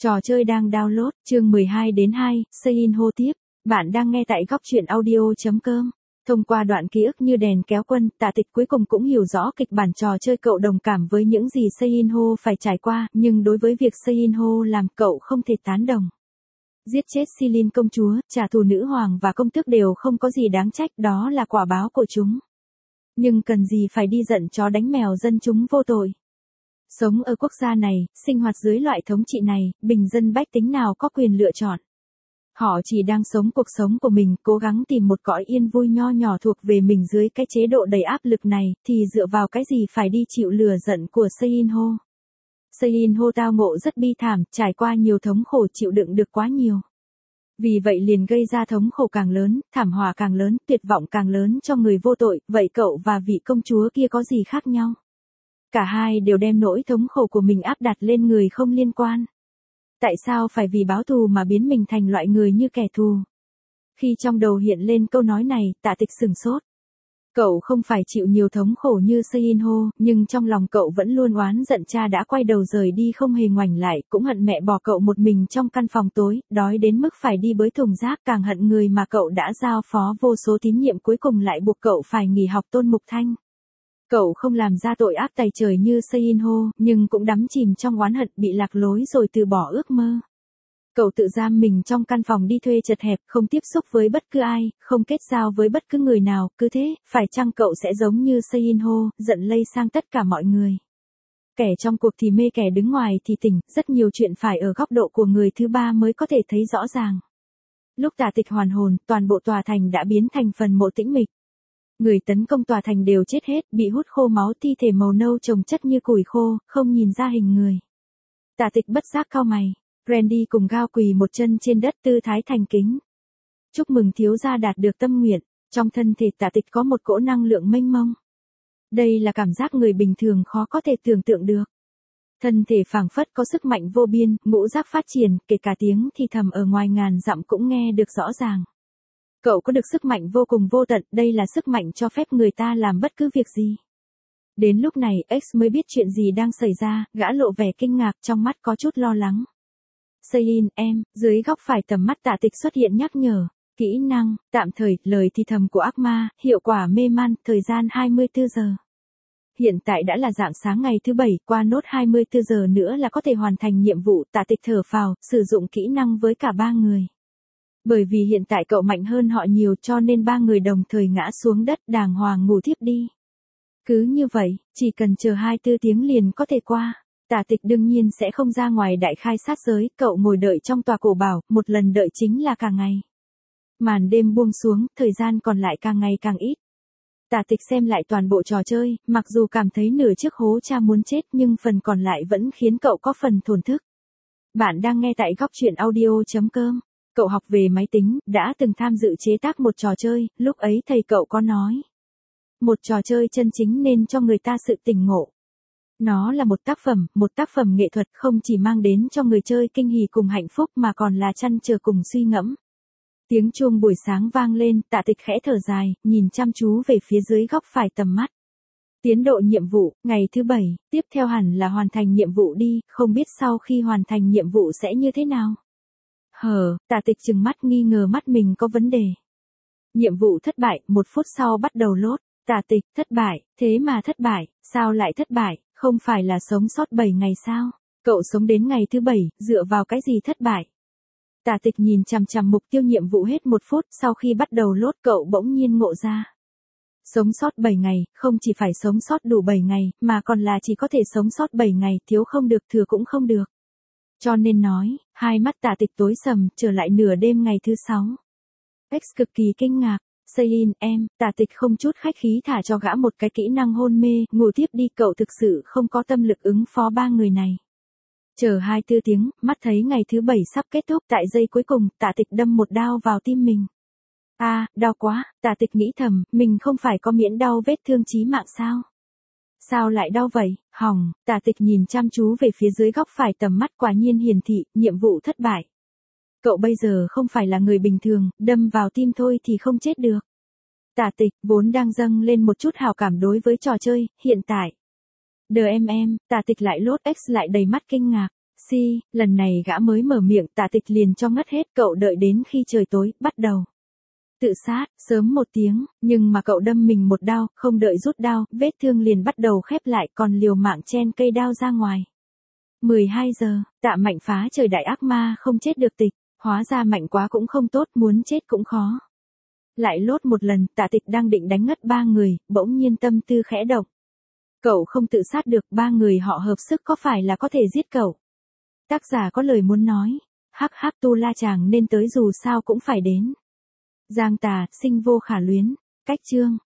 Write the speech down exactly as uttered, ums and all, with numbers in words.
Trò chơi đang download, chương mười hai đến hai, Seinho tiếp. Bạn đang nghe tại góc truyện audio.com. Thông qua đoạn ký ức như đèn kéo quân, Tạ Tịch cuối cùng cũng hiểu rõ kịch bản trò chơi, cậu đồng cảm với những gì Seinho phải trải qua, nhưng đối với việc Seinho làm, cậu không thể tán đồng. Giết chết Silin công chúa, trả thù nữ hoàng và công tước đều không có gì đáng trách, đó là quả báo của chúng. Nhưng cần gì phải đi giận chó đánh mèo dân chúng vô tội. Sống ở quốc gia này, sinh hoạt dưới loại thống trị này, bình dân bách tính nào có quyền lựa chọn. Họ chỉ đang sống cuộc sống của mình, cố gắng tìm một cõi yên vui nho nhỏ thuộc về mình dưới cái chế độ đầy áp lực này, thì dựa vào cái gì phải đi chịu lửa giận của Seinho. Seinho tao ngộ rất bi thảm, trải qua nhiều thống khổ, chịu đựng được quá nhiều. Vì vậy liền gây ra thống khổ càng lớn, thảm họa càng lớn, tuyệt vọng càng lớn cho người vô tội. Vậy cậu và vị công chúa kia có gì khác nhau? Cả hai đều đem nỗi thống khổ của mình áp đặt lên người không liên quan. Tại sao phải vì báo thù mà biến mình thành loại người như kẻ thù? Khi trong đầu hiện lên câu nói này, Tạ Tịch sửng sốt. Cậu không phải chịu nhiều thống khổ như Seinho, nhưng trong lòng cậu vẫn luôn oán giận cha đã quay đầu rời đi không hề ngoảnh lại, cũng hận mẹ bỏ cậu một mình trong căn phòng tối, đói đến mức phải đi bới thùng rác, càng hận người mà cậu đã giao phó vô số tín nhiệm cuối cùng lại buộc cậu phải nghỉ học Tôn Mục Thanh. Cậu không làm ra tội ác tày trời như Seinho, nhưng cũng đắm chìm trong oán hận, bị lạc lối rồi từ bỏ ước mơ. Cậu tự giam mình trong căn phòng đi thuê chật hẹp, không tiếp xúc với bất cứ ai, không kết giao với bất cứ người nào, cứ thế, phải chăng cậu sẽ giống như Seinho, giận lây sang tất cả mọi người. Kẻ trong cuộc thì mê, kẻ đứng ngoài thì tỉnh, rất nhiều chuyện phải ở góc độ của người thứ ba mới có thể thấy rõ ràng. Lúc Tạ Tịch hoàn hồn, toàn bộ tòa thành đã biến thành phần mộ tĩnh mịch. Người tấn công tòa thành đều chết hết, bị hút khô máu, thi thể màu nâu chồng chất như củi khô, không nhìn ra hình người. Tạ Tịch bất giác cau mày. Randy cùng Gao quỳ một chân trên đất, tư thái thành kính. Chúc mừng thiếu gia đạt được tâm nguyện. Trong thân thể Tạ Tịch có một cỗ năng lượng mênh mông. Đây là cảm giác người bình thường khó có thể tưởng tượng được. Thân thể phảng phất có sức mạnh vô biên, ngũ giác phát triển, kể cả tiếng thì thầm ở ngoài ngàn dặm cũng nghe được rõ ràng. Cậu có được sức mạnh vô cùng vô tận, đây là sức mạnh cho phép người ta làm bất cứ việc gì. Đến lúc này, X mới biết chuyện gì đang xảy ra, gã lộ vẻ kinh ngạc, trong mắt có chút lo lắng. Selin, em, dưới góc phải tầm mắt Tạ Tịch xuất hiện nhắc nhở. Kỹ năng, tạm thời, lời thì thầm của ác ma, hiệu quả mê man, thời gian hai mươi tư giờ. Hiện tại đã là rạng sáng ngày thứ bảy, qua nốt hai mươi tư giờ nữa là có thể hoàn thành nhiệm vụ. Tạ Tịch thở phào, sử dụng kỹ năng với cả ba người. Bởi vì hiện tại cậu mạnh hơn họ nhiều cho nên ba người đồng thời ngã xuống đất đàng hoàng ngủ thiếp đi. Cứ như vậy, chỉ cần chờ hai mươi tư tiếng liền có thể qua. Tạ Tịch đương nhiên sẽ không ra ngoài đại khai sát giới, cậu ngồi đợi trong tòa cổ bảo, một lần đợi chính là cả ngày. Màn đêm buông xuống, thời gian còn lại càng ngày càng ít. Tạ Tịch xem lại toàn bộ trò chơi, mặc dù cảm thấy nửa chiếc hố cha muốn chết nhưng phần còn lại vẫn khiến cậu có phần thổn thức. Bạn đang nghe tại góc truyện audio.com. Cậu học về máy tính, đã từng tham dự chế tác một trò chơi, lúc ấy thầy cậu có nói. Một trò chơi chân chính nên cho người ta sự tỉnh ngộ. Nó là một tác phẩm, một tác phẩm nghệ thuật không chỉ mang đến cho người chơi kinh hỉ cùng hạnh phúc mà còn là trăn trở cùng suy ngẫm. Tiếng chuông buổi sáng vang lên, Tạ Tịch khẽ thở dài, nhìn chăm chú về phía dưới góc phải tầm mắt. Tiến độ nhiệm vụ, ngày thứ bảy, tiếp theo hẳn là hoàn thành nhiệm vụ đi, không biết sau khi hoàn thành nhiệm vụ sẽ như thế nào. Hờ, Tạ Tịch trừng mắt nghi ngờ mắt mình có vấn đề. Nhiệm vụ thất bại, một phút sau bắt đầu lốt. Tạ Tịch, thất bại, thế mà thất bại, sao lại thất bại, không phải là sống sót bảy ngày sao? Cậu sống đến ngày thứ bảy, dựa vào cái gì thất bại? Tạ Tịch nhìn chằm chằm mục tiêu nhiệm vụ hết một phút, sau khi bắt đầu lốt cậu bỗng nhiên ngộ ra. Sống sót bảy ngày, không chỉ phải sống sót đủ bảy ngày, mà còn là chỉ có thể sống sót bảy ngày, thiếu không được, thừa cũng không được. Cho nên nói, hai mắt Tạ Tịch tối sầm, trở lại nửa đêm ngày thứ sáu. X cực kỳ kinh ngạc. Selin, em, Tạ Tịch không chút khách khí thả cho gã một cái kỹ năng hôn mê, ngủ tiếp đi, cậu thực sự không có tâm lực ứng phó ba người này. Chờ hai mươi tư tiếng, mắt thấy ngày thứ bảy sắp kết thúc, tại giây cuối cùng, Tạ Tịch đâm một đao vào tim mình. A, à, đau quá, Tạ Tịch nghĩ thầm, mình không phải có miễn đau vết thương chí mạng sao? Sao lại đau vậy? Hỏng, Tạ Tịch nhìn chăm chú về phía dưới góc phải tầm mắt, quả nhiên hiển thị, nhiệm vụ thất bại. Cậu bây giờ không phải là người bình thường, đâm vào tim thôi thì không chết được. Tạ Tịch vốn đang dâng lên một chút hào cảm đối với trò chơi, hiện tại. Đờ em em, Tạ Tịch lại lốt X lại đầy mắt kinh ngạc. Si, lần này gã mới mở miệng Tạ Tịch liền cho ngất hết, cậu đợi đến khi trời tối, bắt đầu. Tự sát, sớm một tiếng, nhưng mà cậu đâm mình một đao, không đợi rút đao, vết thương liền bắt đầu khép lại, còn liều mạng chen cây đao ra ngoài. mười hai giờ, Tạ Mạnh phá trời đại ác ma không chết được Tịch, hóa ra mạnh quá cũng không tốt, muốn chết cũng khó. Lại lốt một lần, Tạ Tịch đang định đánh ngất ba người, bỗng nhiên tâm tư khẽ động. Cậu không tự sát được, ba người họ hợp sức có phải là có thể giết cậu? Tác giả có lời muốn nói, hắc hắc Tu La chàng nên tới dù sao cũng phải đến. Giang Tà, sinh vô khả luyến, cách chương.